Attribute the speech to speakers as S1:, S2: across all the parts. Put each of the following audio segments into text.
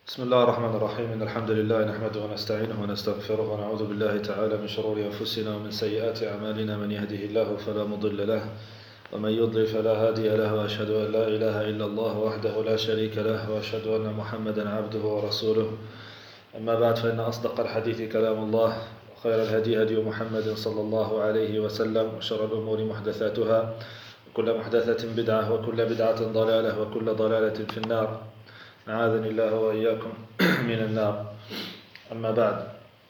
S1: بسم الله الرحمن الرحيم. إن الحمد لله نحمده ونستعينه ونستغفره ونعوذ بالله تعالى من شرور أنفسنا ومن سيئات أعمالنا. من يهده الله فلا مضل له ومن يضلل فلا هادي له، وأشهد أن لا إله إلا الله وحده لا شريك له، وأشهد أن محمدا عبده ورسوله. أما بعد، فإن أصدق الحديث كلام الله، وخير الهدي هدي محمد صلى الله عليه وسلم، وشر الأمور محدثاتها، وكل محدثة بدعة، وكل بدعة ضلالة، وكل ضلالة في النار. أعاذني الله وإياكم من النار. أما بعد،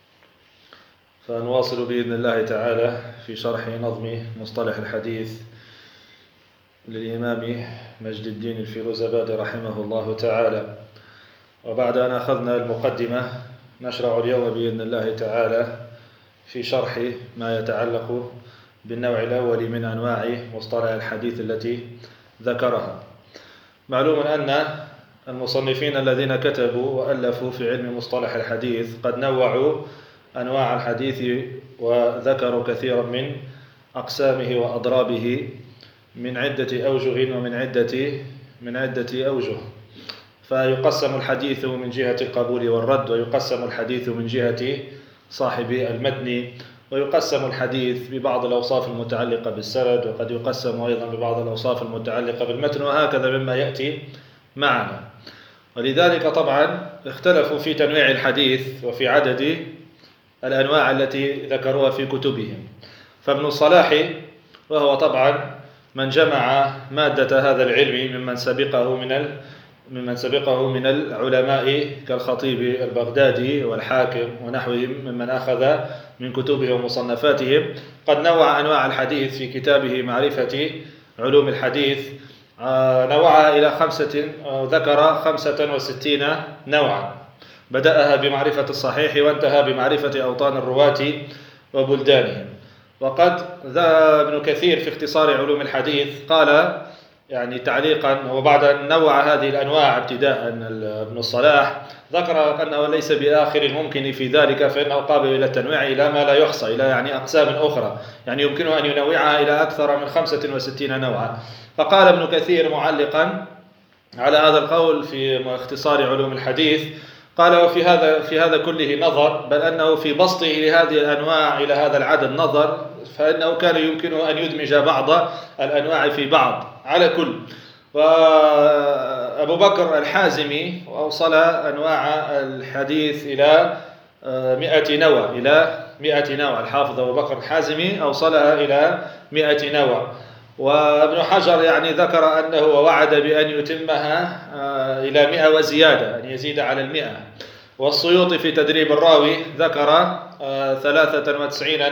S1: فنواصل بإذن الله تعالى في شرح نظم مصطلح الحديث للإمام مجد الدين الفيروزابادي رحمه الله تعالى. وبعد أن أخذنا المقدمة، نشرع اليوم بإذن الله تعالى في شرح ما يتعلق بالنوع الأول من أنواع مصطلح الحديث التي ذكرها. معلوم أن المصنفين الذين كتبوا وألفوا في علم مصطلح الحديث قد نوعوا أنواع الحديث وذكروا كثيرا من أقسامه وأضرابه من عدة أوجه ومن عدة أوجه. فيقسم الحديث من جهة القبول والرد، ويقسم الحديث من جهة صاحب المتن، ويقسم الحديث ببعض الأوصاف المتعلقة بالسند، وقد يقسم أيضا ببعض الأوصاف المتعلقة بالمتن، وهكذا مما يأتي معنا. ولذلك طبعا اختلفوا في تنويع الحديث وفي عدد الأنواع التي ذكروها في كتبهم. فابن الصلاح، وهو طبعا من جمع مادة هذا العلم ممن سبقه من العلماء كالخطيب البغدادي والحاكم ونحوهم ممن أخذ من كتبهم ومصنفاتهم، قد نوع أنواع الحديث في كتابه معرفة علوم الحديث. نوعها إلى ذكر 65 نوعا، بدأها بمعرفة الصحيح وانتهى بمعرفة أوطان الرواة وبلدانهم. وقد ذا ابن كثير في اختصار علوم الحديث قال يعني تعليقا، وبعد أن نوع هذه الأنواع ابتداء ابن الصلاح ذكر أنه ليس بآخر الممكن في ذلك، فإنه قابل إلى التنويع إلى ما لا يحصى، إلى يعني أقسام أخرى، يعني يمكنه أن ينوعها إلى أكثر من 65 نوعا. فقال ابن كثير معلقا على هذا القول في اختصار علوم الحديث، قال: وفي هذا كله نظر، بل أنه في بسطه لهذه الأنواع إلى هذا العدد نظر، فإنه كان يمكنه أن يدمج بعض الأنواع في بعض على كل. وأبو بكر الحازمي أوصل أنواع الحديث إلى 100 نوع. الحافظ أبو بكر الحازمي أوصلها إلى 100 نوع. وابن حجر يعني ذكر أنه وعد بأن يتمها إلى 100 وزيادة، أن يزيد على 100. والسيوطي في تدريب الراوي ذكر 93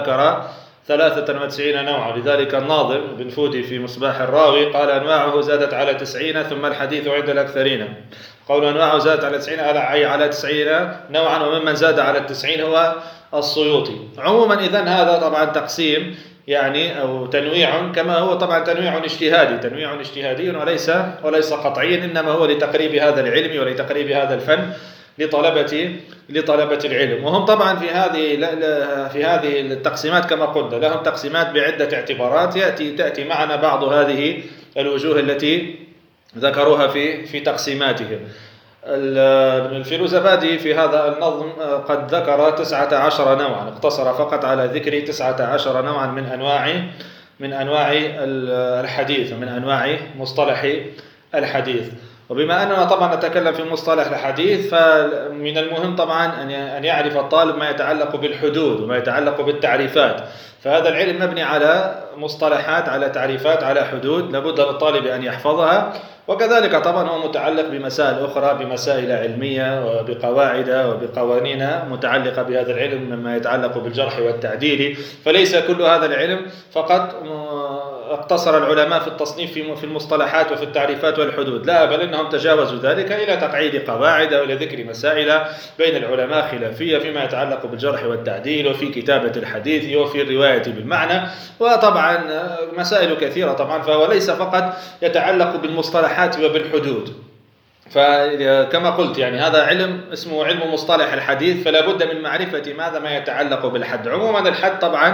S1: نوعا. لذلك الناظم بن فودي في مصباح الراوي قال: أنواعه زادت على 90، ثم الحديث عند الأكثرين. قول أنواعه زادت على 90 على 90 نوعا، وممن زاد على 90 هو السيوطي. عموما إذن هذا طبعا تقسيم يعني أو تنويع، كما هو طبعا تنويع اجتهادي وليس قطعي، إنما هو لتقريب هذا العلم ولتقريب هذا الفن لطلبة العلم. وهم طبعا في هذه التقسيمات كما قلنا لهم تقسيمات بعدة اعتبارات، تأتي معنا بعض هذه الوجوه التي ذكروها في تقسيماتهم. الفيروزابادي في هذا النظم قد ذكر 19 نوعا، اقتصر فقط على ذكر 19 نوعا من أنواع الحديث ومن أنواع مصطلح الحديث. وبما أننا طبعا نتكلم في مصطلح الحديث، فمن المهم طبعا أن يعرف الطالب ما يتعلق بالحدود وما يتعلق بالتعريفات. فهذا العلم مبني على مصطلحات، على تعريفات، على حدود، لابد للطالب أن يحفظها. وكذلك طبعا هو متعلق بمسائل أخرى، بمسائل علمية وبقواعد وبقوانين متعلقة بهذا العلم مما يتعلق بالجرح والتعديل. فليس كل هذا العلم فقط اقتصر العلماء في التصنيف في المصطلحات وفي التعريفات والحدود، لا، بل إنهم تجاوزوا ذلك إلى تقعيد قواعد وإلى ذكر مسائل بين العلماء خلافية فيما يتعلق بالجرح والتعديل وفي كتابة الحديث وفي الرواية بالمعنى، وطبعا مسائل كثيرة طبعا. فهو ليس فقط يتعلق بالمصطلحات وبالحدود. فكما قلت يعني هذا علم اسمه علم مصطلح الحديث، فلا بد من معرفة ماذا ما يتعلق بالحد. عموما الحد طبعا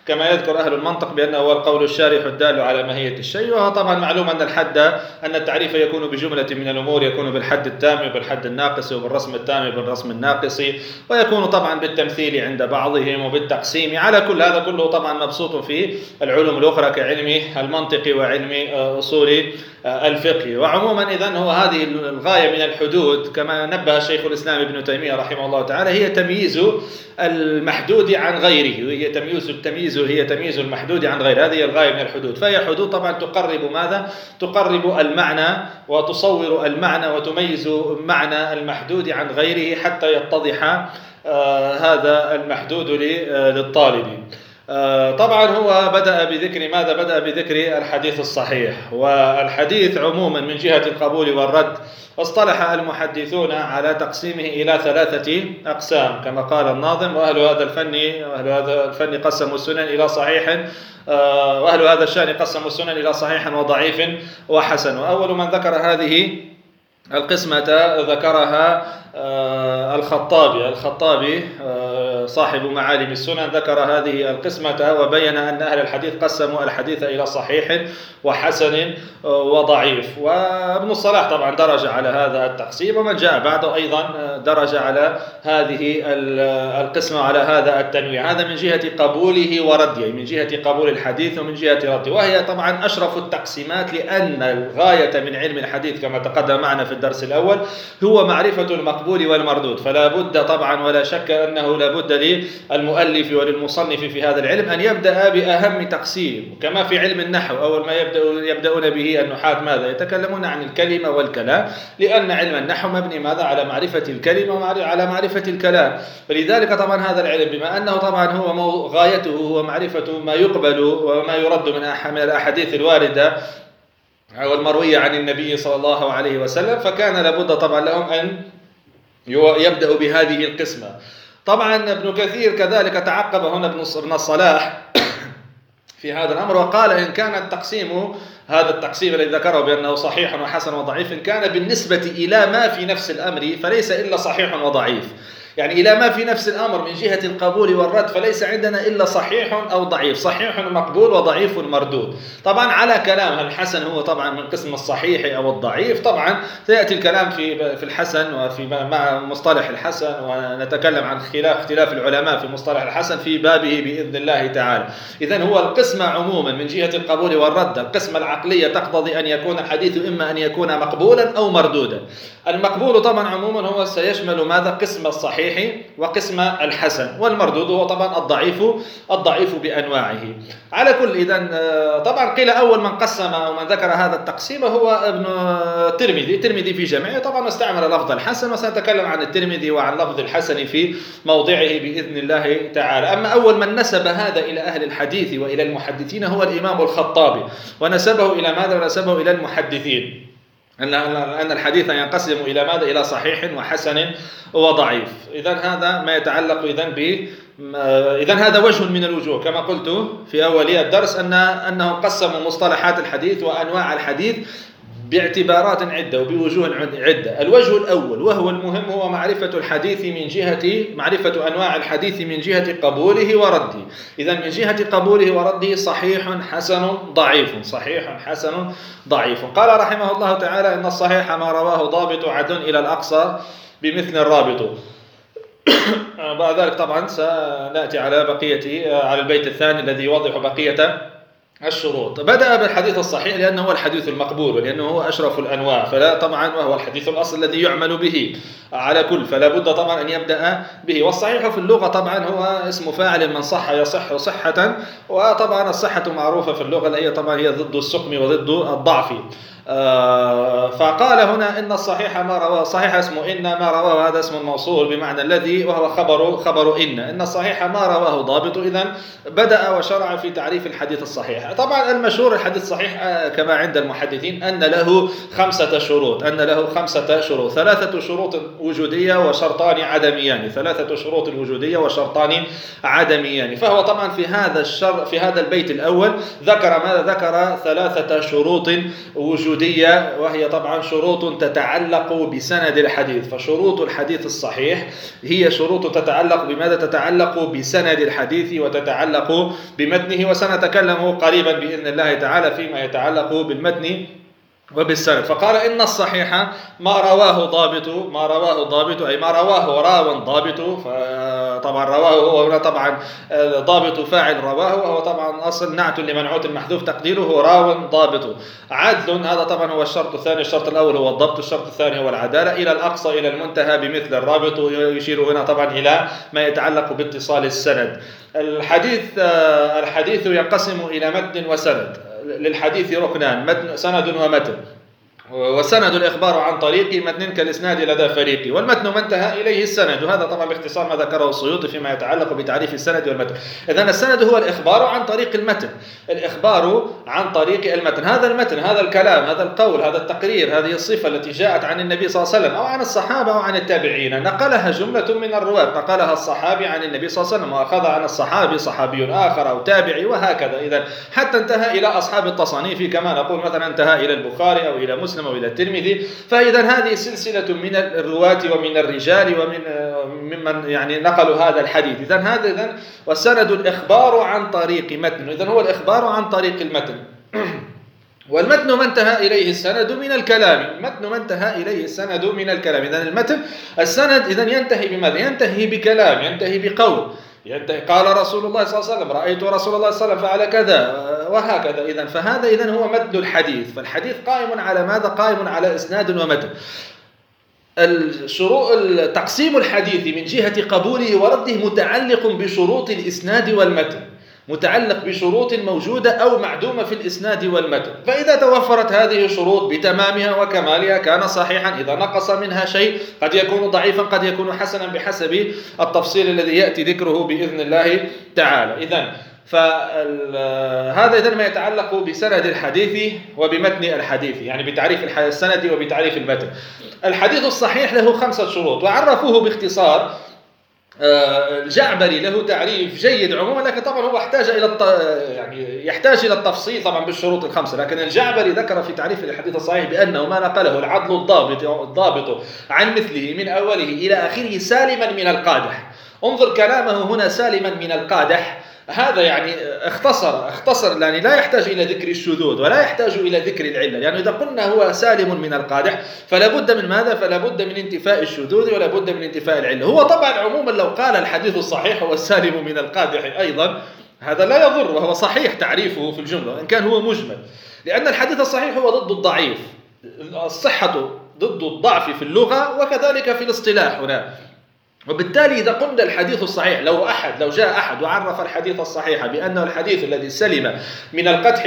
S1: كما يذكر أهل المنطق بأنه هو القول الشارح الدال على ماهية الشيء. وهو طبعا معلوم أن التعريف يكون بجملة من الأمور، يكون بالحد التام وبالحد الناقص وبالرسم التام وبالرسم الناقص، ويكون طبعا بالتمثيل عند بعضهم وبالتقسيم. على كل هذا كله طبعا مبسوط في العلوم الأخرى كعلم المنطق وعلم أصول الفقه. وعموما إذن هو هذه الغاية من الحدود كما نبه الشيخ الإسلام ابن تيمية رحمه الله تعالى هي تمييز المحدود عن غيره، هي تمييز المحدود عن غيره. هذه الغاية من الحدود. فهي حدود طبعا تقرب ماذا؟ تقرب المعنى وتصور المعنى وتميز معنى المحدود عن غيره حتى يتضح هذا المحدود للطالب. طبعا هو بدأ بذكر ماذا؟ بدأ بذكر الحديث الصحيح. والحديث عموما من جهة القبول والرد اصطلح المحدثون على تقسيمه إلى 3 أقسام كما قال الناظم: وأهل هذا الفن قسموا السنن إلى صحيح، وأهل هذا الشأن قسموا السنن إلى صحيح وضعيف وحسن. وأول من ذكر هذه القسمة ذكرها الخطابي صاحب معالم السنن، ذكر هذه القسمة وبين أن أهل الحديث قسموا الحديث إلى صحيح وحسن وضعيف. وابن الصلاح طبعا درج على هذا التقسيم، ومن جاء بعده أيضا درج على هذه القسمة على هذا التنويع. هذا من جهة قبوله ورده، من جهة قبول الحديث ومن جهة رده، وهي طبعا أشرف التقسيمات، لأن الغاية من علم الحديث كما تقدم معنا في الدرس الأول هو معرفة المقبول والمردود. فلا بد طبعا ولا شك أنه لا بد للمؤلف وللمصنف في هذا العلم أن يبدأ بأهم تقسيم. كما في علم النحو أول ما يبدأون به النحاة ماذا؟ يتكلمون عن الكلمة والكلام، لأن علم النحو مبني ماذا؟ على معرفة الكلمة وعلى معرفة الكلام. فلذلك طبعا هذا العلم بما أنه طبعا هو غايته هو معرفة ما يقبل وما يرد من الأحاديث الواردة والمروية عن النبي صلى الله عليه وسلم، فكان لابد طبعا لهم أن يبدأ بهذه القسمة. طبعا ابن كثير كذلك تعقب هنا ابن الصلاح في هذا الأمر وقال إن كان هذا التقسيم الذي ذكره بأنه صحيح وحسن وضعيف إن كان بالنسبة إلى ما في نفس الأمر فليس إلا صحيح وضعيف. يعني إلى ما في نفس الأمر من جهة القبول والرد فليس عندنا إلا صحيح أو ضعيف، صحيح مقبول وضعيف مردود. طبعا على كلام الحسن هو طبعا من قسم الصحيح أو الضعيف. طبعا سيأتي الكلام في الحسن وفي مع مصطلح الحسن، ونتكلم عن اختلاف العلماء في مصطلح الحسن في بابه بإذن الله تعالى. إذن هو القسمة عموما من جهة القبول والرد، القسمة العقلية تقتضي أن يكون الحديث إما أن يكون مقبولا أو مردودا. المقبول طبعا عموما هو سيشمل ماذا؟ قسم الصحيح وقسم الحسن، والمردود هو طبعا الضعيف بأنواعه. على كل إذن طبعا قيل أول من قسم أو من ذكر هذا التقسيم هو ابن الترمذي في جمعه. طبعا استعمل لفظ الحسن وسنتكلم عن الترمذي وعن لفظ الحسن في موضعه بإذن الله تعالى. أما أول من نسب هذا إلى أهل الحديث وإلى المحدثين هو الإمام الخطابي، ونسبه إلى ماذا؟ ونسبه إلى المحدثين أن الحديث ينقسم إلى ماذا؟ إلى صحيح وحسن وضعيف. إذن هذا ما يتعلق إذن هذا وجه من الوجوه كما قلت في أول الدرس أنهم قسموا مصطلحات الحديث وأنواع الحديث باعتبارات عدة وبوجوه عدة. الوجه الأول وهو المهم هو معرفة أنواع الحديث من جهة قبوله ورده. إذن من جهة قبوله ورده صحيح حسن ضعيف. قال رحمه الله تعالى إن الصحيح ما رواه ضابط عد إلى الأقصى بمثل الرابط. بعد ذلك طبعا سنأتي على البيت الثاني الذي يوضح بقية الشروط. بدأ بالحديث الصحيح لأنه هو الحديث المقبول ولأنه هو أشرف الأنواع، فلا طبعا وهو الحديث الأصل الذي يعمل به على كل، فلا بد طبعا أن يبدأ به. والصحيح في اللغة طبعا هو اسم فاعل من صح يصح صحة، وطبعا الصحة معروفة في اللغة اللي هي ضد السقم وضد الضعف. فقال هنا إن الصحيح ما رواه، صحيح اسمه إن، ما رواه هذا اسم الموصول بمعنى الذي وهو خبر إن الصحيح ما رواه ضابط. إذن بدأ وشرع في تعريف الحديث الصحيح. طبعا المشهور الحديث الصحيح كما عند المحدثين أن له 5 شروط، 3 شروط وجودية وشرطان عدميان، 3 شروط وجودية وشرطان عدميان. فهو طبعا في هذا البيت الأول ذكر 3 شروط وجودية الوجودية، وهي طبعا شروط تتعلق بسند الحديث. فشروط الحديث الصحيح هي شروط تتعلق بماذا؟ تتعلق بسند الحديث وتتعلق بمتنه، وسنتكلم قريبا بإذن الله تعالى فيما يتعلق بالمتن وبالسند. فقال إن الصحيح ما رواه ضابط أي ما رواه راو ضابط. طبعا رواه هو هنا طبعا ضابط فاعل رواه، وهو طبعا أصل نعت لمنعوت محذوف تقديره راو ضابط. عدل، هذا طبعا هو الشرط الثاني. الشرط الأول هو الضبط، الشرط الثاني هو العدالة. إلى الأقصى إلى المنتهى بمثل الرابط، يشير هنا طبعا إلى ما يتعلق باتصال السند. الحديث ينقسم إلى متن وسند. للحديث ركنان: متن سند ومتن. والسند الإخبار عن طريق متن كالإسناد لدى فريقي، والمتن ما انتهى إليه السند. وهذا طبعا باختصار ما ذكره السيوطي فيما يتعلق بتعريف السند والمتن. إذن السند هو الإخبار عن طريق المتن، الإخبار عن طريق المتن. هذا المتن، هذا الكلام، هذا القول، هذا التقرير، هذه الصفة التي جاءت عن النبي صلى الله عليه وسلم أو عن الصحابة أو عن التابعين، نقلها جملة من الرواة، نقلها الصحابي عن النبي صلى الله عليه وسلم، وأخذ عن الصحابي صحابي آخر أو تابعي، وهكذا. إذن حتى انتهى إلى أصحاب التصانيف، كما نقول مثلا انتهى إلى البخاري أو إلى مسلم أو إلى الترمذي. فإذا هذه سلسلة من الرواة ومن الرجال ممن يعني نقلوا هذا الحديث. إذن والسند الإخبار عن طريق متن، إذن هو الإخبار عن طريق المتن. والمتن ما انتهى إليه السند من الكلام، المتن ما انتهى إليه السند من الكلام. إذن المتن السند إذن ينتهي بماذا؟ ينتهي بكلام، ينتهي بقول، قال رسول الله صلى الله عليه وسلم، رأيت رسول الله صلى الله عليه وسلم فعل كذا، وهكذا. إذن فهذا إذن هو متن الحديث. فالحديث قائم على ماذا؟ قائم على إسناد ومتن. تقسيم الحديث من جهة قبوله ورده متعلق بشروط الإسناد والمتن، متعلق بشروط موجودة أو معدومة في الإسناد والمتن. فإذا توفرت هذه الشروط بتمامها وكمالها كان صحيحا. إذا نقص منها شيء قد يكون ضعيفا، قد يكون حسنا بحسب التفصيل الذي يأتي ذكره بإذن الله تعالى. إذن فهذا إذن ما يتعلق بسند الحديث وبمتن الحديث، يعني بتعريف السند وبتعريف المتن. الحديث الصحيح له 5 شروط، وعرفوه باختصار. الجعبري له تعريف جيد عموما، لكن طبعا هو يحتاج إلى التفصيل طبعا بالشروط ال5. لكن الجعبري ذكر في تعريف الحديث الصحيح بأنه ما نقله العدل الضابط عن مثله من أوله إلى آخره سالما من القادح. انظر كلامه هنا، سالما من القادح. هذا يعني اختصر يعني لا يحتاج إلى ذكر الشذوذ ولا يحتاج إلى ذكر العلة، لأنه إذا قلنا هو سالم من القادح فلا بد من ماذا؟ فلا بد من انتفاء الشذوذ ولا بد من انتفاء العلة. هو طبعا عموما لو قال الحديث الصحيح هو السالم من القادح أيضا هذا لا يضر، وهو صحيح تعريفه في الجملة إن كان هو مجمل، لأن الحديث الصحيح هو ضد الضعيف. الصحة ضد الضعف في اللغة وكذلك في الاصطلاح هنا. وبالتالي إذا قلنا الحديث الصحيح، لو جاء أحد وعرف الحديث الصحيح بأنه الحديث الذي سلم من القدح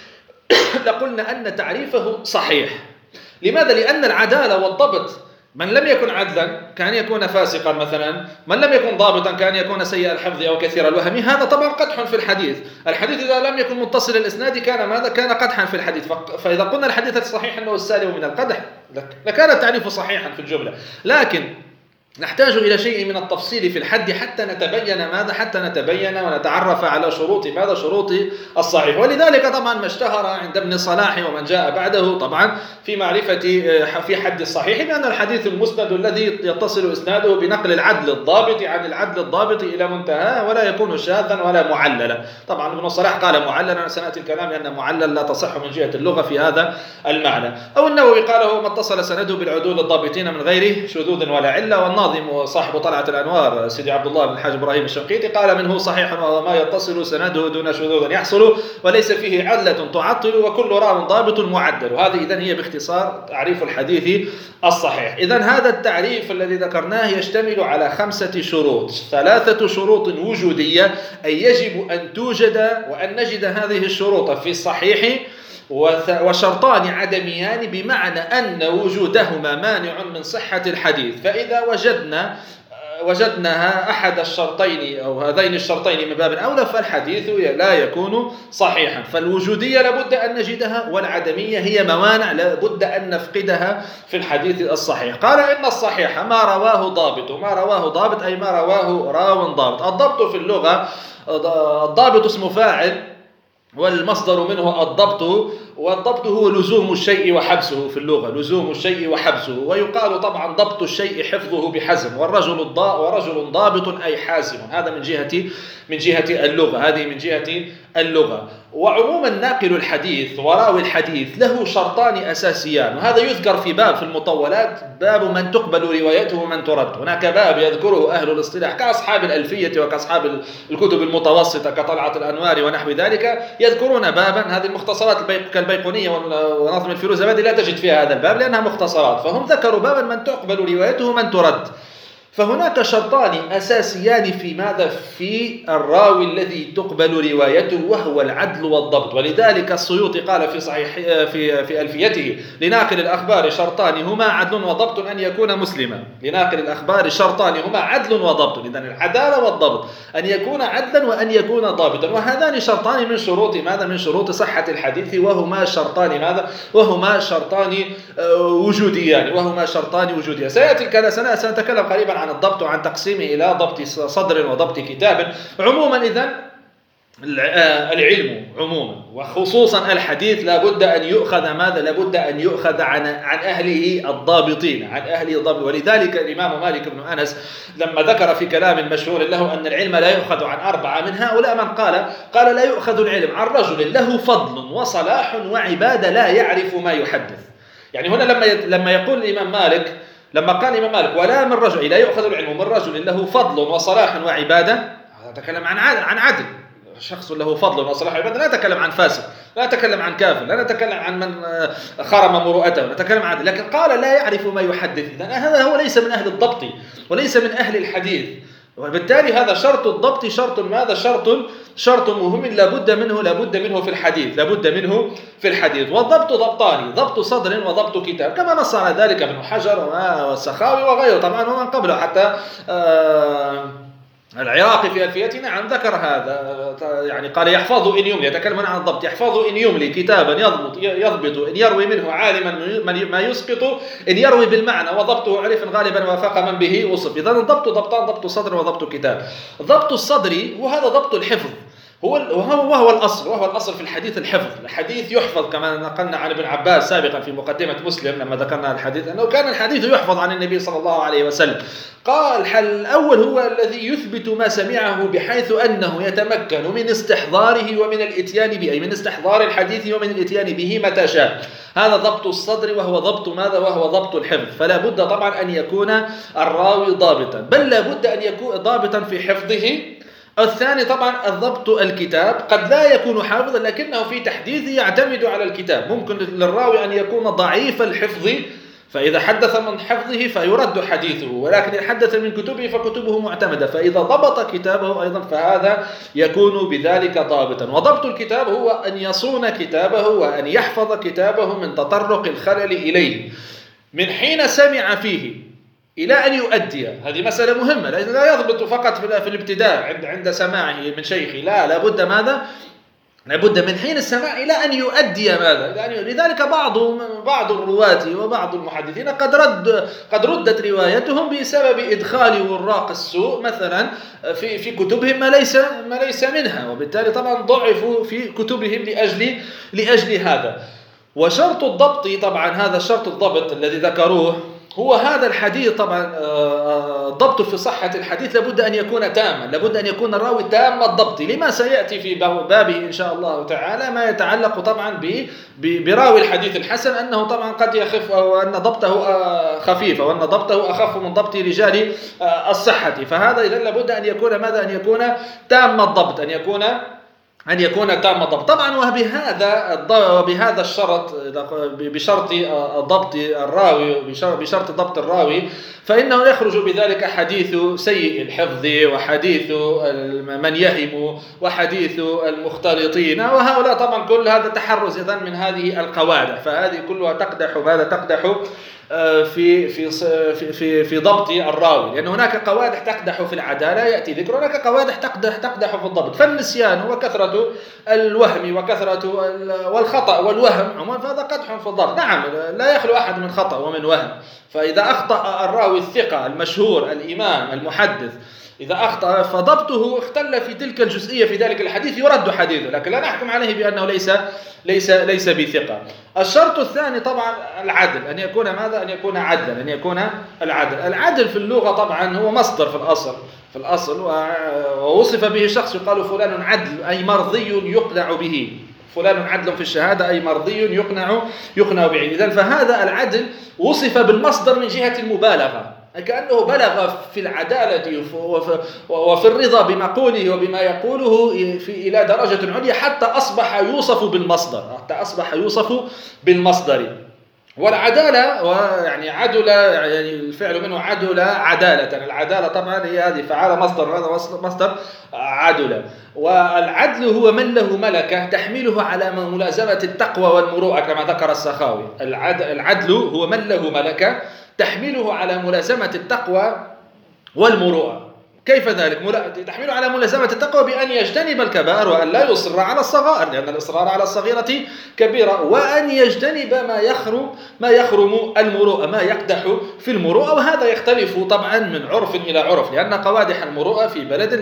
S1: لقلنا أن تعريفه صحيح. لماذا؟ لأن العدالة والضبط، من لم يكن عدلا كان يكون فاسقا مثلا، من لم يكن ضابطا كان يكون سيء الحفظ أو كثير الوهم. هذا طبعا قدح في الحديث. الحديث إذا لم يكن متصل الإسناد كان ماذا؟ كان قدحا في الحديث. فإذا قلنا الحديث الصحيح أنه السالم من القدح لكان التعريف صحيحا في الجملة، لكن نحتاج إلى شيء من التفصيل في الحد حتى نتبين ماذا؟ حتى نتبين ونتعرف على شروط ماذا؟ شروط الصحيح. ولذلك طبعا ما اشتهر عند ابن صلاح ومن جاء بعده طبعا في معرفة في حد الصحيح بأن الحديث المسند الذي يتصل إسناده بنقل العدل الضابط عن العدل الضابط إلى منتهى ولا يكون شاذا ولا معللا. طبعا ابن صلاح قال معللا، سنأتي الكلام لأن معلل لا تصح من جهة اللغة في هذا المعنى. أو النووي قال هو ما اتصل سنده بالعدول الضابطين من غير شذوذ ولا علة. والناظم صاحب طلعة الأنوار سيدي عبد الله بن الحاج إبراهيم الشنقيطي قال منه صحيح وما يتصل سنده دون شذوذ يحصل وليس فيه علة تعطل وكل راو ضابط معدل. وهذه إذن هي باختصار تعريف الحديث الصحيح. إذن هذا التعريف الذي ذكرناه يشتمل على 5 شروط، 3 شروط وجودية أي يجب أن توجد وأن نجد هذه الشروط في الصحيح، وشرطان عدميان بمعنى أن وجودهما مانع من صحة الحديث. فإذا وجدناها أحد الشرطين أو هذين الشرطين من باب أولى فالحديث لا يكون صحيحا. فالوجودية لابد أن نجدها، والعدمية هي موانع لابد أن نفقدها في الحديث الصحيح. قال إن الصحيح ما رواه ضابط أي ما رواه راو ضابط. الضبط في اللغة، الضابط اسم فاعل والمصدر منه الضبط، والضبط هو لزوم الشيء وحبسه في اللغة، لزوم الشيء وحبسه. ويقال طبعا ضبط الشيء حفظه بحزم، ورجل ضابط أي حازم. هذا من جهة اللغة، هذه من جهة اللغة. وعموما ناقل الحديث وراوي الحديث له شرطان أساسيان، وهذا يذكر في باب في المطولات، باب من تقبل روايته ومن ترد. هناك باب يذكره أهل الاصطلاح كأصحاب الألفية وكأصحاب الكتب المتوسطة كطلعة الأنوار ونحو ذلك، يذكرون بابا. هذه المختصرات كالبيقونية ونظم الفيروزابادي لا تجد فيها هذا الباب لأنها مختصرات، فهم ذكروا بابا من تقبل روايته ومن ترد. فهناك شرطان أساسيان في ماذا؟ في الراوي الذي تقبل روايته، وهو العدل والضبط. ولذلك السيوطي قال في صحيح في ألفيته: لناقل الأخبار شرطان هما عدل وضبط أن يكون مسلما. لناقل الأخبار شرطان هما عدل وضبط، إذن العدالة والضبط، أن يكون عدلا وأن يكون ضابطا. وهذان شرطان من شروط ماذا؟ من شروط صحة الحديث، وهما شرطان ماذا؟ وهما شرطان وجوديان. سيأتي سنتكلم قريبا عن الضبط وعن تقسيمه إلى ضبط صدر وضبط كتاب. عموما إذن العلم عموما وخصوصا الحديث لابد أن يؤخذ ماذا؟ لابد أن يؤخذ عن أهله الضابطين، عن أهله الضابط. ولذلك الإمام مالك بن أنس لما ذكر في كلام مشهور له أن العلم لا يؤخذ عن أربعة، من هؤلاء من قال لا يؤخذ العلم عن رجل له فضل وصلاح وعبادة لا يعرف ما يحدث. يعني هنا لما يقول الإمام مالك، لما قال الإمام مالك ولا من رجل، لا يؤخذ العلم من رجل له فضل وصلاح وعبادة، نتكلم عن عدل. شخص له فضل وصلاح وعبادة، لا نتكلم عن فاسق، لا نتكلم عن كافر، لا نتكلم عن من خرم مروءته، نتكلم عن عدل. لكن قال لا يعرف ما يحدث، إذن هذا هو ليس من أهل الضبط وليس من أهل الحديث. وبالتالي هذا شرط الضبط، شرط ماذا؟ شرط مهم لابد منه في الحديث. والضبط ضبطان: ضبط صدر وضبط كتاب، كما نص على ذلك ابن حجر والسخاوي وغيره طبعا ومن قبله، حتى العراقي في ألفيته نعم ذكر هذا. يعني قال يحفظ إن يملي، يتكلم عن الضبط: يحفظ إن يملي كتابا يضبط إن يروي منه عالما ما يسقط إن يروي بالمعنى، وضبطه عرف غالبا وافق من به وصف. إذن الضبط ضبطان: ضبط صدر وضبط كتاب. ضبط الصدر وهذا ضبط الحفظ، وهو الأصل في الحديث الحفظ. الحديث يحفظ كما نقلنا عن ابن عباس سابقا في مقدمة مسلم لما ذكرنا الحديث، أنه كان الحديث يحفظ عن النبي صلى الله عليه وسلم. قال الأول هو الذي يثبت ما سمعه بحيث أنه يتمكن من استحضاره ومن الإتيان به، أي من استحضار الحديث ومن الإتيان به متى شاء. هذا ضبط الصدر، وهو ضبط ماذا؟ وهو ضبط الحفظ. فلا بد طبعا أن يكون الراوي ضابطا، بل لا بد أن يكون ضابطا في حفظه. الثاني طبعا الضبط الكتاب، قد لا يكون حافظا لكنه في تحديثه يعتمد على الكتاب. ممكن للراوي أن يكون ضعيف الحفظ، فإذا حدث من حفظه فيرد حديثه، ولكن إن حدث من كتبه فكتبه معتمدة، فإذا ضبط كتابه أيضا فهذا يكون بذلك ضابطا. وضبط الكتاب هو أن يصون كتابه وأن يحفظ كتابه من تطرق الخلل إليه من حين سمع فيه إلى أن يؤدي. هذه مسألة مهمة، لا يضبط فقط في الابتداء عند سماعه من شيخه، لا لابد من حين السماع إلى أن يؤدي ماذا؟ يعني لذلك بعض الرواة وبعض المحدثين قد ردت روايتهم بسبب إدخال وراق السوء مثلا في كتبهم ما ليس منها، وبالتالي طبعا ضعفوا في كتبهم لأجل هذا. وشرط الضبط طبعا، هذا شرط الضبط الذي ذكروه هو هذا الحديث. طبعا الضبط في صحة الحديث لابد أن يكون تاما، لابد أن يكون الراوي تام الضبط، لما سيأتي في بابه إن شاء الله تعالى ما يتعلق طبعا براوي الحديث الحسن، أنه طبعا قد يخف، أو أن ضبطه خفيف، أو أن ضبطه أخف من ضبط رجال الصحة. فهذا إذن لابد أن يكون ماذا؟ أن يكون تام الضبط، أن يكون تام الضبط طبعا. وبهذا الشرط، بشرط ضبط الراوي، بشرط ضبط الراوي، فإنه يخرج بذلك حديث سيء الحفظ، وحديث من يهم، وحديث المختلطين، وهؤلاء طبعا كل هذا تحرز إذن من هذه القواعد. فهذه كلها تقدح في ضبط الراوي، لأن هناك قوادح تقدح في العدالة يأتي ذكر، هناك قوادح تقدح في الضبط. فالنسيان وكثرة الوهم والخطأ والوهم عموما، فهذا قدح في الضبط. نعم لا يخلو أحد من خطأ ومن وهم، فإذا أخطأ الراوي الثقة المشهور الإمام المحدث، إذا أخطأ فضبطه اختل في تلك الجزئية في ذلك الحديث يرد حديثه، لكن لا نحكم عليه بأنه ليس بثقة. الشرط الثاني طبعا العدل، أن يكون ماذا؟ أن يكون عدلا، أن يكون العدل في اللغة طبعا هو مصدر في الأصل ووصف به شخص يقال فلان عدل، أي مرضي يقنع به، فلان عدل في الشهادة أي مرضي يقنع به. إذن فهذا العدل وصف بالمصدر من جهة المبالغة، كأنه بلغ في العدالة وفي الرضا بمقوله وبما يقوله إلى درجة عليا حتى أصبح يوصف بالمصدر. والعدالة ويعني عدل، يعني الفعل منه عدل عدالة، العدالة طبعا هي هذه فعال مصدر، هذا مصدر عدل. والعدل هو من له ملكة تحمله على ملازمة التقوى والمروءة كما ذكر السخاوي. العدل هو من له ملكة تحمله على ملازمة التقوى والمروءة. كيف ذلك؟ تحمله على ملازمة التقوى بأن يجتنب الكبائر وأن لا يصر على الصغائر، لأن الإصرار على الصغيرة كبيرة، وأن يجتنب ما يخرم المروءة، ما يقدح في المروءة. وهذا يختلف طبعا من عرف إلى عرف، لأن قوادح المروءة في بلد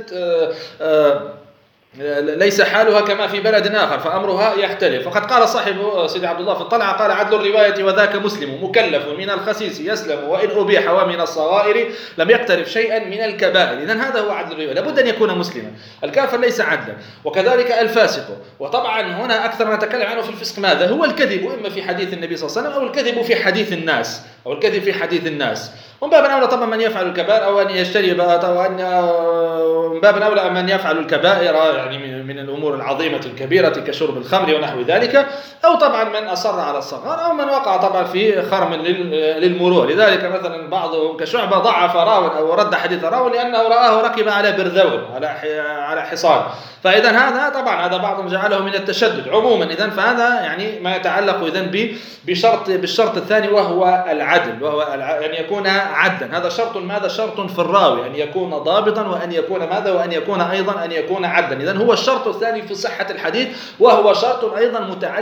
S1: ليس حالها كما في بلد آخر، فأمرها يختلف. وقد قال صاحب سيدي عبد الله في الطلعة قال: عدل الرواية وذاك مسلم مكلف من الخسيس يسلم وإن أبيح ومن الصغائر لم يقترف شيئا من الكبائر. إذن هذا هو عدل الرواية، لابد أن يكون مسلما. الكافر ليس عدلا، وكذلك الفاسق. وطبعا هنا أكثر ما نتكلم عنه في الفسق ماذا؟ هو الكذب، إما في حديث النبي صلى الله عليه وسلم أو الكذب في حديث الناس، ومن باب أولى طبعا من يفعل الكبائر أو أن يجتنب، أو أن من باب أولى من يفعل الكبائر يعني من الأمور العظيمة الكبيرة كشرب الخمر ونحو ذلك، أو طبعا من أصر على الصغار، أو من وقع طبعا في خرم للمرور. لذلك مثلا بعضهم كشعبة ضعف راو أو رد حديث راو لأنه رآه ركب على برذول على حصان. فإذا هذا طبعا بعضهم جعله من التشدد عموما. إذن فهذا يعني ما يتعلق إذن بالشرط الثاني وهو العدل، وهو أن يكون عدلا. هذا شرط ماذا؟ شرط في الراوي، أن يكون ضابطا وأن يكون ماذا؟ وأن يكون أيضا أن يكون عدلا. إذن هو الشرط الثاني في صحة الحديث، وهو شرط أيضا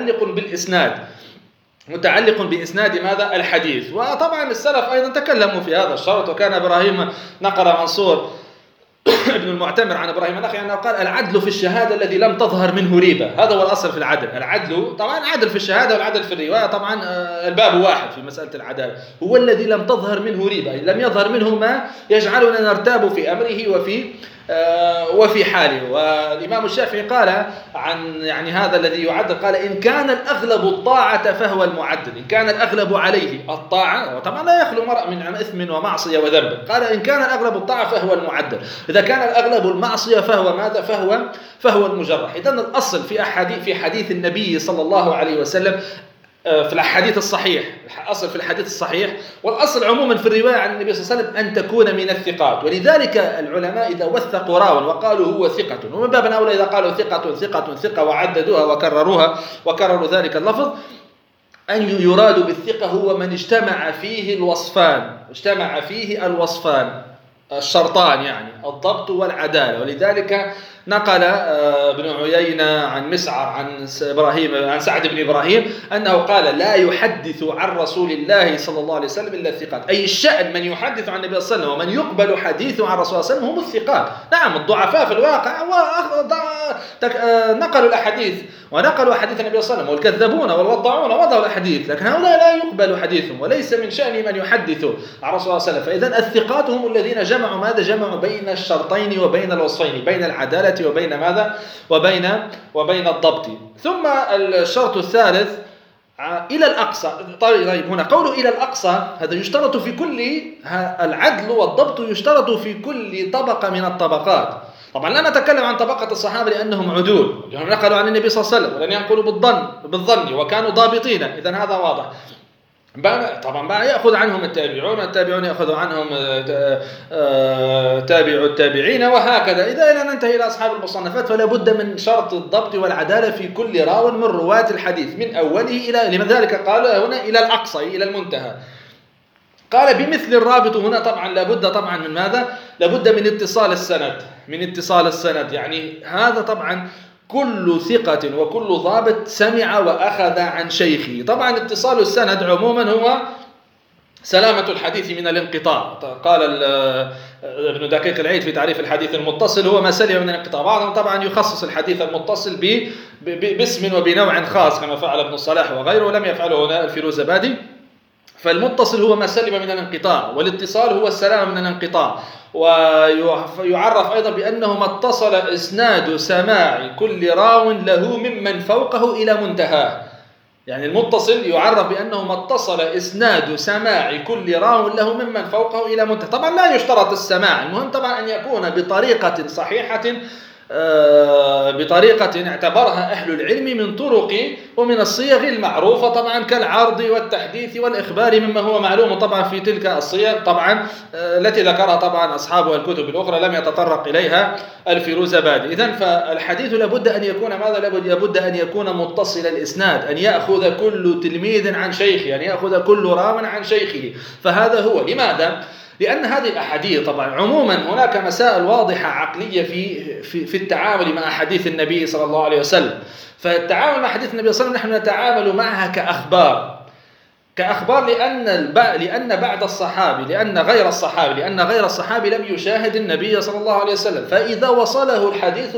S1: متعلق بإسناد ماذا؟ الحديث. وطبعا السلف أيضا تكلموا في هذا الشرط، وكان إبراهيم نقل منصور ابن المعتمر عن إبراهيم النخعي أنه قال: العدل في الشهادة الذي لم تظهر منه ريبة. هذا هو الأصل في العدل. العدل طبعا عدل في الشهادة والعدل في الرواية، طبعا الباب واحد في مسألة العدالة، هو الذي لم تظهر منه ريبة، لم يظهر منه ما يجعلنا نرتاب في أمره وفي حاله. والإمام الشافعي قال عن يعني هذا الذي يعدل، قال: إن كان الأغلب الطاعة فهو المعدل، إن كان الأغلب عليه الطاعة، وطبعا لا يخلو مرء من إثم ومعصية وذنب، قال: إن كان الأغلب الطاعة فهو المعدل، إذا كان الأغلب المعصية فهو ماذا؟ فهو المجرح. إذن الأصل في حديث النبي صلى الله عليه وسلم في الحديث الصحيح، أصل في الحديث الصحيح، والأصل عموما في الرواية عن النبي صلى الله عليه وسلم أن تكون من الثقات. ولذلك العلماء إذا وثقوا راوا وقالوا هو ثقة، ومن باب أولى إذا قالوا ثقة وعددوها وكرروا ذلك اللفظ، أن يراد بالثقة هو من اجتمع فيه الوصفان الشرطان، يعني الضبط والعدالة. ولذلك نقل ابن عيينة عن مسعر عن سعد بن إبراهيم أنه قال: لا يحدث عن رسول الله صلى الله عليه وسلم إلا الثقات، أي الشأن من يحدث عن النبي صلى الله عليه وسلم ومن يقبل حديثه عن رسول الله صلى الله عليه وسلم هم الثقات. نعم الضعفاء في الواقع نقلوا الأحاديث ونقلوا حديث النبي صلى الله عليه وسلم، والكذابون والوضاعون وضعوا الأحاديث، لكن هؤلاء لا يقبل حديثهم، وليس من شأن من يحدث عن رسول الله صلى الله عليه وسلم. فإذن الثقات هم الذين جمعوا ماذا؟ جمعوا بين الشرطين وبين الوصفين، بين العدالة وبين ماذا؟ وبين الضبط. ثم الشرط الثالث إلى الأقصى. طيب هنا قوله إلى الأقصى، هذا يشترط في كل العدل والضبط، يشترط في كل طبقة من الطبقات. طبعا لا نتكلم عن طبقة الصحابة لأنهم عدول، لأنهم نقلوا عن النبي صلى الله عليه وسلم ولن ينقلوا بالظن وكانوا ضابطين، إذن هذا واضح. طبعا يأخذ عنهم التابعون يأخذ عنهم تابع التابعين، وهكذا إذا ننتهي إلى أصحاب المصنفات، فلا بد من شرط الضبط والعدالة في كل راو من رواة الحديث من أوله إلى، لذلك قال هنا إلى الأقصى إلى المنتهى. قال بمثل الرابط، هنا طبعا لابد طبعا من ماذا؟ لابد من اتصال السند، يعني هذا طبعا كل ثقة وكل ضابط سمع وأخذ عن شيخه. طبعا اتصال السند عموما هو سلامة الحديث من الانقطاع. قال ابن دقيق العيد في تعريف الحديث المتصل هو ما سلم من الانقطاع. بعضهم طبعا يخصص الحديث المتصل باسم وبنوع خاص كما فعل ابن الصلاح وغيره، لم يفعله هنا الفيروزابادي. فالمتصل هو ما سلم من الانقطاع، والاتصال هو السلام من الانقطاع. ويعرف أيضا بأنه ما اتصل إسناد سماع كل راو له ممن فوقه إلى منتهاه. يعني المتصل يعرف بأنه ما اتصل إسناد سماع كل راو له ممن فوقه إلى منتهى. طبعا لا يشترط السماع، المهم طبعا أن يكون بطريقة صحيحة، بطريقة اعتبرها أهل العلم من طرق ومن الصيغ المعروفة طبعا كالعرض والتحديث والإخبار، مما هو معلوم طبعا في تلك الصيغ طبعا التي ذكرها طبعا أصحاب الكتب الأخرى لم يتطرق إليها الفيروزابادي. إذن فالحديث لابد أن يكون ماذا؟ لابد أن يكون متصل الإسناد، أن يأخذ كل تلميذ عن شيخه، أن يأخذ كل راو عن شيخه. فهذا هو. لماذا؟ لأن هذه الأحاديث طبعا عموما هناك مسائل واضحة عقلية في التعامل مع حديث النبي صلى الله عليه وسلم. فالتعامل مع حديث النبي صلى الله عليه وسلم نحن نتعامل معها كأخبار لأن بعد الصحابي، لأن غير الصحابي لم يشاهد النبي صلى الله عليه وسلم. فإذا وصله الحديث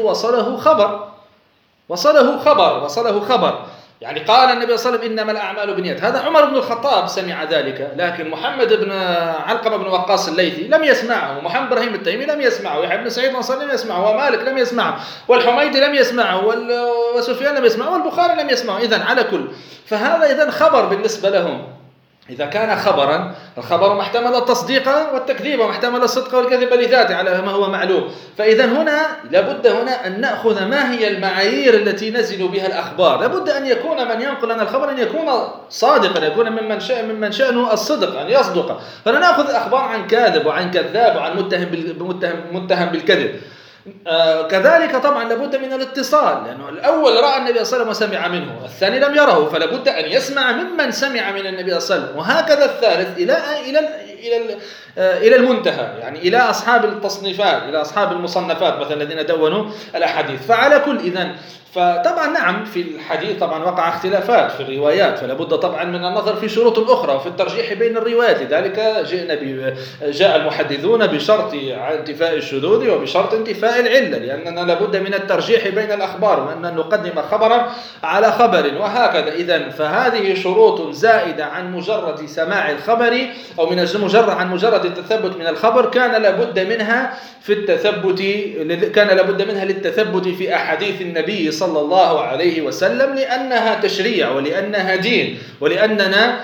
S1: وصله خبر. يعني قال النبي صلى الله عليه وسلم إنما الأعمال بالنيات، هذا عمر بن الخطاب سمع ذلك، لكن محمد بن علقمة بن وقاص الليثي لم يسمعه، محمد إبراهيم التيمي لم يسمعه، يحيى بن سعيد الأنصاري لم يسمعه، ومالك لم يسمعه، والحميدي لم يسمعه، وسفيان لم يسمعه، والبخاري لم يسمعه. إذن على كل، فهذا إذن خبر بالنسبة لهم. إذا كان خبرا، الخبر ما احتمل التصديق والتكذيب وما احتمل الصدق والكذب لذاته على ما هو معلوم. فإذا هنا لابد أن نأخذ ما هي المعايير التي نزل بها الأخبار. لابد أن يكون من ينقل لنا الخبر أن يكون صادقا، يكون ممن شأنه الصدق، أن يصدق. فلا نأخذ الأخبار عن كاذب وعن كذاب وعن متهم بالكذب. كذلك طبعا لابد من الاتصال، لأنه الأول رأى النبي صلى الله عليه وسلم وسمع منه، الثاني لم يره، فلابد أن يسمع ممن سمع من النبي صلى الله عليه وسلم، وهكذا الثالث إلى المنتهى، يعني إلى أصحاب التصنيفات، إلى أصحاب المصنفات مثلا الذين دونوا الأحاديث. فعلى كل إذن فطبعا نعم في الحديث طبعا وقع اختلافات في الروايات، فلا بد طبعا من النظر في شروط أخرى وفي الترجيح بين الروايات. لذلك جاء المحدثون بشرط انتفاء الشذوذ وبشرط انتفاء العلة، لأننا لابد من الترجيح بين الأخبار وأن نقدم خبرا على خبر وهكذا. إذن فهذه شروط زائدة عن مجرد سماع الخبر أو عن مجرد التثبت من الخبر، كان لابد منها للتثبت في أحاديث النبي صلى الله عليه وسلم، لأنها تشريع ولأنها دين ولأننا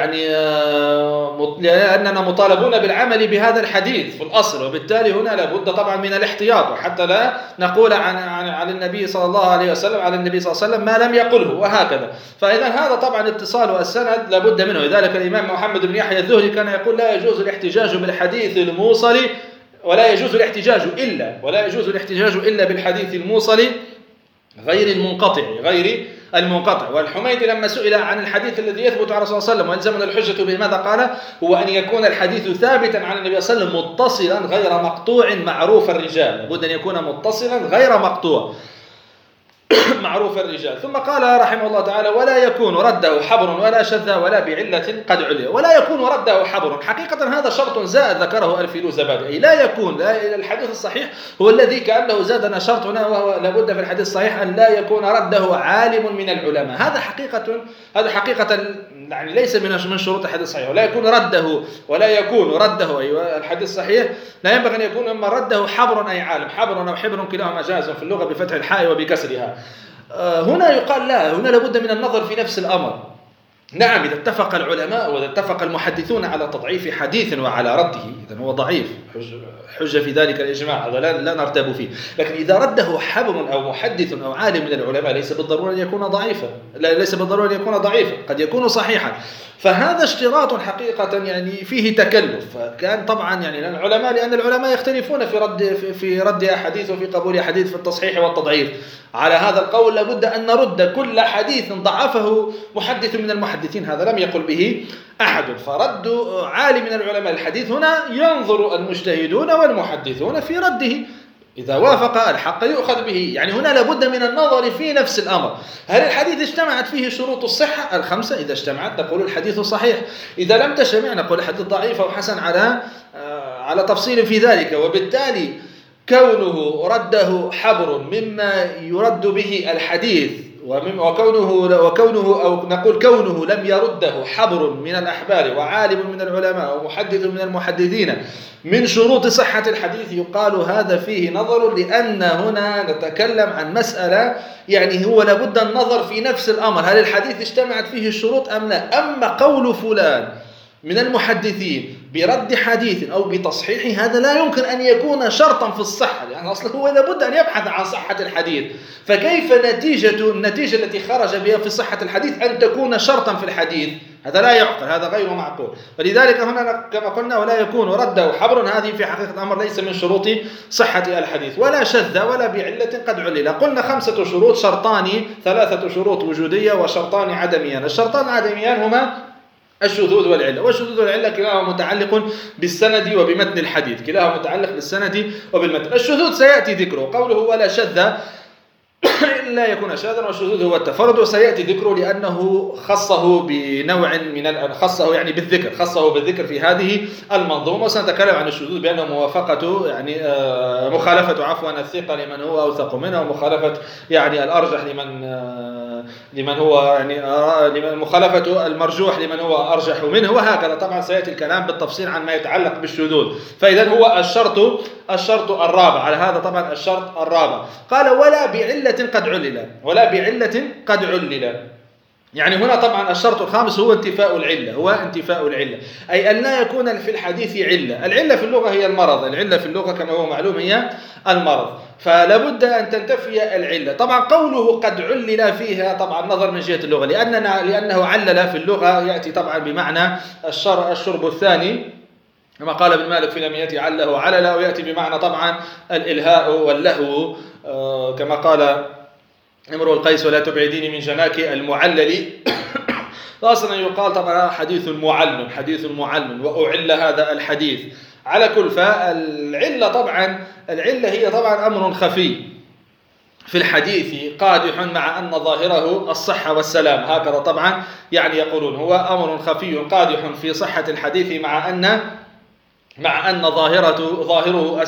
S1: لأننا مطالبون بالعمل بهذا الحديث في الأصل. وبالتالي هنا لابد طبعا من الاحتياط، وحتى لا نقول عن النبي صلى الله عليه وسلم ما لم يقله وهكذا. فإذا هذا طبعا اتصال السند لابد منه. لذلك الإمام محمد بن يحيى الذهلي كان يقول لا يجوز الاحتجاج بالحديث الموصل ولا يجوز الاحتجاج إلا بالحديث الموصل غير المنقطع. والحميدي لما سئل عن الحديث الذي يثبت عن رسول الله صلى الله عليه وسلم ويلزمنا الحجة به ماذا قال؟ هو أن يكون الحديث ثابتا عن النبي صلى الله عليه وسلم متصلا غير مقطوع معروف الرجال. لابد أن يكون متصلا غير مقطوع معروف الرجال. ثم قال رحمه الله تعالى ولا يكون رده حبر ولا شذ ولا بعلة قد علي. ولا يكون رده حبر، حقيقة هذا شرط زائد ذكره الفيروزابادي، أي لا يكون الحديث الصحيح هو الذي كأنه زادنا شرطنا، وهو لابد في الحديث الصحيح أن لا يكون رده عالم من العلماء. هذا حقيقة يعني ليس من شروط الحديث الصحيح. ولا يكون رده أيوة الحديث الصحيح لا ينبغي أن يكون مما رده حبر أي عالم، حبر أو حبر كلاهما جائز في اللغة بفتح الحاء وبكسرها. هنا يقال لا، هنا لابد من النظر في نفس الأمر. نعم إذا اتفق العلماء وإذا اتفق المحدثون على تضعيف حديث وعلى رده إذن هو ضعيف، حجة في ذلك الإجماع، هذا لا نرتاب فيه. لكن إذا رده حبر أو محدث أو عالم من العلماء ليس بالضرورة أن يكون ضعيفا، قد يكون صحيحا. فهذا اشتراط حقيقة يعني فيه تكلف. فكان طبعا يعني لأن العلماء يختلفون في رد أحاديث وفي قبول أحاديث في التصحيح والتضعيف. على هذا القول لابد أن نرد كل حديث ضعفه محدث من المحدثين، هذا لم يقل به أحد. فرد عالم من العلماء الحديث هنا ينظر المجتهدون والمحدثون في رده، إذا وافق الحق يؤخذ به. يعني هنا لابد من النظر في نفس الأمر. هل الحديث اجتمعت فيه شروط الصحة الخمسة؟ إذا اجتمعت نقول الحديث صحيح، إذا لم تجتمع نقول الحديث ضعيف أو حسن على تفصيل في ذلك. وبالتالي كونه رده حبر مما يرد به الحديث، وكونه أو نقول كونه لم يرده حبر من الأحبار وعالم من العلماء ومحدث من المحدثين من شروط صحة الحديث، يقال هذا فيه نظر، لأن هنا نتكلم عن مسألة يعني هو لابد النظر في نفس الأمر، هل الحديث اجتمعت فيه الشروط أم لا. أما قول فلان من المحدثين برد حديث أو بتصحيح هذا لا يمكن أن يكون شرطا في الصحة، لأن يعني أصلا هو لابد أن يبحث عن صحة الحديث، فكيف النتيجة التي خرج بها في صحة الحديث أن تكون شرطا في الحديث؟ هذا لا يعقل، هذا غير معقول. فلذلك هنا كما قلنا ولا يكون رده حبر، هذه في حقيقة الأمر ليس من شروط صحة الحديث، ولا شذ ولا بعلة قد علل. قلنا 5 شروط، شرطان 3 شروط وجودية وشرطان عدميان. الشرطان العدميان هما الشذوذ والعلة، والشذوذ والعلة كلاهما متعلق بالسند وبمتن الحديث، كلاهما متعلق بالسند وبالمتن. الشذوذ سيأتي ذكره، قوله ولا شذ إلا يكون شاذا، والشذوذ هو التفرد، وسيأتي ذكره لأنه خصه بنوع من خصه يعني بالذكر، خصه بالذكر في هذه المنظومة. وسنتكلم عن الشذوذ بأنه موافقته يعني مخالفة عفوا الثقة لمن هو أوثق منه، ومخالفة يعني الأرجح لمن هو يعني مخالفة المرجوح لمن هو أرجح منه، وهكذا. طبعا سيأتي الكلام بالتفصيل عن ما يتعلق بالشذوذ. فإذا هو الشرط الرابع، على هذا طبعا الشرط الرابع. قال ولا بعلة قد علل، ولا بعلة قد علل. يعني هنا طبعا الشرط الخامس هو انتفاء العلة، أي أن لا يكون في الحديث علة. العلة في اللغة هي المرض، العلة في اللغة كما هو معلوم هي المرض، فلا بد أن تنتفي العلة. طبعا قوله قد علل فيها طبعا نظر من جهة اللغة، لأنه علل في اللغة يأتي طبعا بمعنى الشرب الثاني، كما قال ابن مالك في لميته عله علل، ويأتي بمعنى طبعا الإلهاء واللهو، كما قال امرؤ القيس ولا تبعديني من جناك المعلل. أصلا يقال طبعا حديث معلم وأعل هذا الحديث. على كل، فالعلة طبعا العلة هي طبعا أمر خفي في الحديث قادح مع أن ظاهره الصحة والسلام، هكذا طبعا يعني يقولون هو أمر خفي قادح في صحة الحديث مع أن ظاهره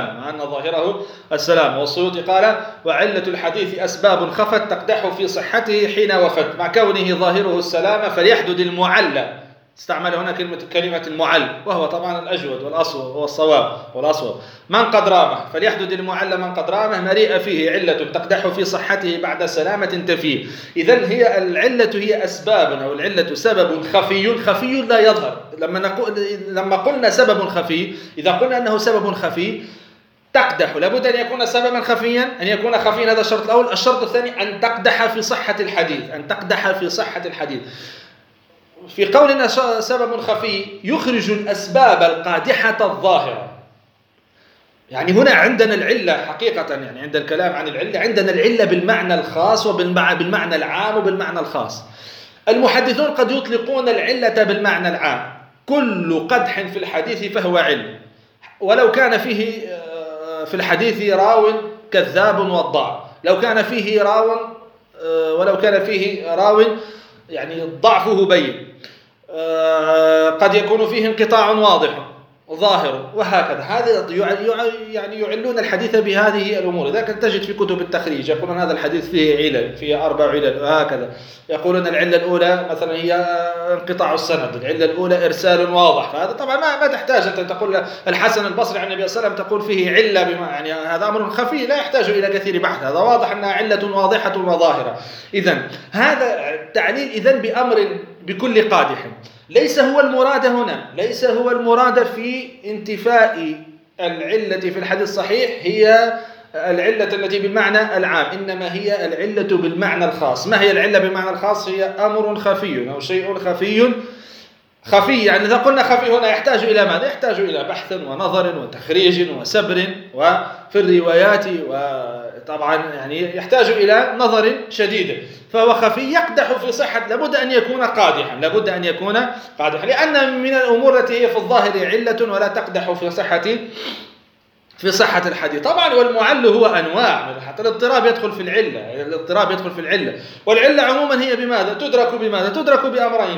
S1: السلام. والسيوطي قال وعلة الحديث أسباب خفت تقدح في صحته حين وفت، مع كونه ظاهره السلام فليحدد المعلى، استعمل هنا كلمة المعل، وهو طبعا الأجود والأصوب والأصوب. من قد رامه فليحدد المعل من قد رامه مريء فيه علة تقدح في صحته بعد سلامة تفيه. إذن هي العلة هي أسباب، أو العلة سبب خفي لا يظهر. لما قلنا سبب خفي، إذا قلنا أنه سبب خفي تقدح، لابد أن يكون سببا خفيا، أن يكون خفيا، هذا الشرط الأول. الشرط الثاني أن تقدح في صحة الحديث، في قولنا سبب خفي يخرج الأسباب القادحة الظاهرة. يعني هنا عندنا العلة حقيقة، يعني عند الكلام عن العلة عندنا العلة بالمعنى الخاص وبالمعنى العام وبالمعنى الخاص. المحدثون قد يطلقون العلة بالمعنى العام، كل قدح في الحديث فهو علة، ولو كان فيه في الحديث راو كذاب وضاع، ولو كان فيه راو يعني ضعفه بين، قد يكون فيه انقطاع واضح ظاهر، وهكذا. هذا يعني يعلون الحديث بهذه الأمور. إذا كنت تجد في كتب التخريج يقولون هذا الحديث فيه علل، فيه 4 علل، وهكذا. يقولون العلة الأولى مثلا هي انقطاع السند، العلة الأولى إرسال واضح. فهذا طبعا ما تحتاج أن تقول الحسن البصري عن النبي صلى الله عليه وسلم تقول فيه علة، يعني هذا أمر خفي لا يحتاج إلى كثير بحث، هذا واضح أنها علة واضحة وظاهرة. إذن هذا التعليل إذن بأمر بكل قادح. ليس هو المراد في انتفاء العلة في الحديث الصحيح هي العلة التي بالمعنى العام، إنما هي العلة بالمعنى الخاص. ما هي العلة بالمعنى الخاص؟ هي أمر خفي أو شيء خفي. يعني إذا قلنا خفي هنا يحتاج إلى ماذا؟ يحتاج إلى بحث ونظر وتخريج وسبر وفي الروايات، وطبعا يعني يحتاج إلى نظر شديد. فهو خفي يقدح في صحة، لابد أن يكون قادحا، لأن من الأمور التي هي في الظاهر علة ولا تقدح في صحة في صحة الحديث. طبعا والمعل هو أنواع، حتى الاضطراب يدخل في العلة، الاضطراب يدخل في العلة. والعلة عموما هي بماذا؟ تدرك بأمرين: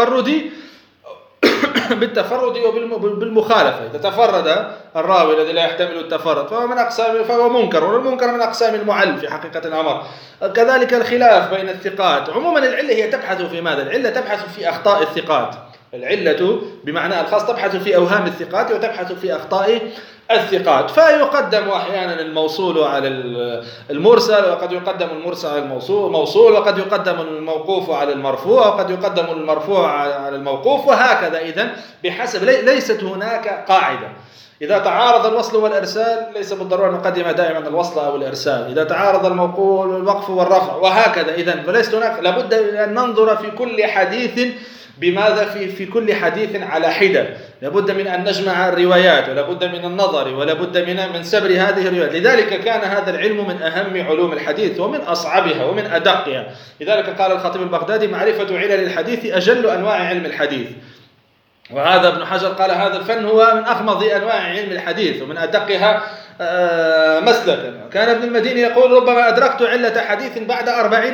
S1: بالتفرد وبالمخالفة. إذا تفرد الراوي الذي لا يحتمل التفرد فهو منكر، والمنكر من أقسام المعل في حقيقة الأمر. كذلك الخلاف بين الثقات. عموما العلة هي تبحث في ماذا؟ العلة تبحث في أخطاء الثقات. العلة بمعنى الخاص تبحث في أوهام الثقات وتبحث في أخطاء الثقات. فيقدم أحيانا الموصول على المرسل، وقد يقدم المرسل على الموصول، وقد يقدم الموقوف على المرفوع، وقد يقدم المرفوع على الموقوف، وهكذا. إذن بحسب، ليست هناك قاعدة. إذا تعارض الوصل والإرسال ليس بالضرورة نقدم دائما الوصل أو الإرسال. إذا تعارض الموقول والوقف والرفع وهكذا. إذن فليست هناك، لابد أن ننظر في كل حديث بماذا؟ في كل حديث على حدة. لابد من أن نجمع الروايات، ولابد من النظر، ولابد من سبر هذه الروايات. لذلك كان هذا العلم من أهم علوم الحديث ومن أصعبها ومن أدقها. لذلك قال الخطيب البغدادي: معرفة علل الحديث أجل أنواع علم الحديث. وهذا ابن حجر قال: هذا الفن هو من أغمض أنواع علم الحديث ومن أدقها مسلكا. كان ابن المديني يقول: ربما أدركت علة حديث بعد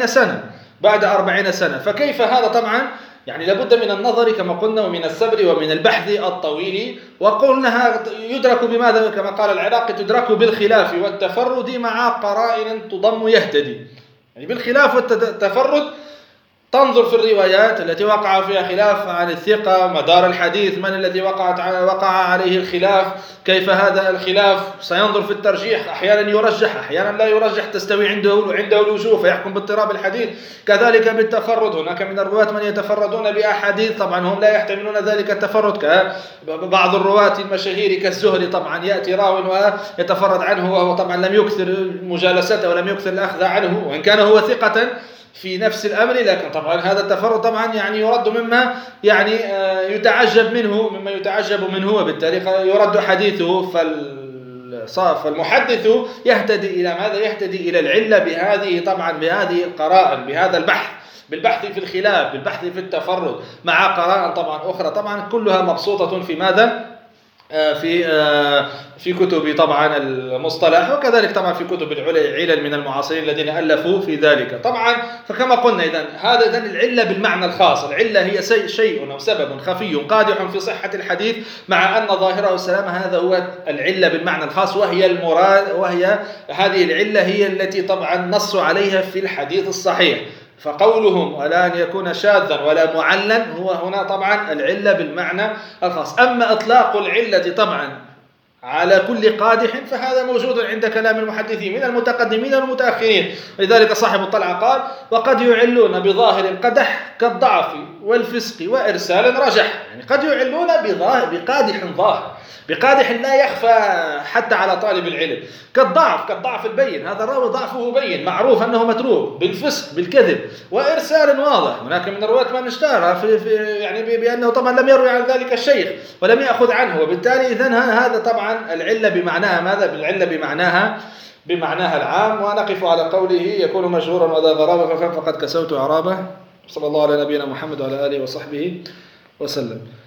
S1: 40 سنة. فكيف هذا؟ طبعا يعني لابد من النظر كما قلنا، ومن الصبر، ومن البحث الطويل. وقلنا يدرك بماذا؟ كما قال العراقي: تدرك بالخلاف والتفرد مع قرائن تضم يهتدي. يعني بالخلاف والتفرد تنظر في الروايات التي وقع فيها خلاف عن الثقة، مدار الحديث، من الذي وقع عليه الخلاف، كيف هذا الخلاف. سينظر في الترجيح، أحيانا يرجح أحيانا لا يرجح، تستوي عنده الوجوه فيحكم باضطراب الحديث. كذلك بالتفرد، هناك من الرواة من يتفردون بأحاديث طبعا هم لا يحتملون ذلك التفرد، كبعض الرواة المشاهير كالزهري. طبعا يأتي راو ويتفرد عنه وهو طبعا لم يكثر مجالسته ولم يكثر الأخذ عنه، وإن كان هو ثقة في نفس الأمر، لكن طبعا هذا التفرد طبعا يعني يرد مما يعني مما يتعجب منه، وبالتالي يرد حديثه. فالمحدث يهتدي إلى ماذا؟ يهتدي إلى العلة بهذه القرائن، بهذا بالبحث في الخلاف، بالبحث في التفرد مع قرائن طبعا أخرى، طبعا كلها مبسوطة في ماذا؟ في كتب طبعا المصطلح، وكذلك طبعا في كتب العلل من المعاصرين الذين ألفوا في ذلك طبعا. فكما قلنا هذا العلة بالمعنى الخاص. العلة هي شيء أو سبب خفي قادح في صحة الحديث، مع أن ظاهره السلامة. هذا هو العلة بالمعنى الخاص، وهي المراد، وهي هذه العلة هي التي طبعا نصوا عليها في الحديث الصحيح. فقولهم ولا أن يكون شاذا ولا معلا هو هنا طبعا العلة بالمعنى الخاص. أما إطلاق العلة طبعا على كل قادح فهذا موجود عند كلام المحدثين من المتقدمين والمتأخرين. لذلك صاحب الطلعة قال: وقد يعلون بظاهر القدح كالضعف والفسق وإرسال رجح. يعني قد يعلون بقادح ظاهر، بقادح لا يخفى حتى على طالب العلم، كالضعف البين، هذا الراوي ضعفه بين، معروف أنه متروك، بالفسق بالكذب، وإرسال واضح. هناك من الرواة من اشتهر يعني بأنه طبعا لم يروي عن ذلك الشيخ ولم يأخذ عنه، وبالتالي إذن هذا طبعا العلة بمعناها ماذا؟ بالعلة بمعناها العام. ونقف على قوله: يكون مشهورا وذا غرابة فقد كسوت أعرابه. صلى الله على نبينا محمد وعلى آله وصحبه وسلم.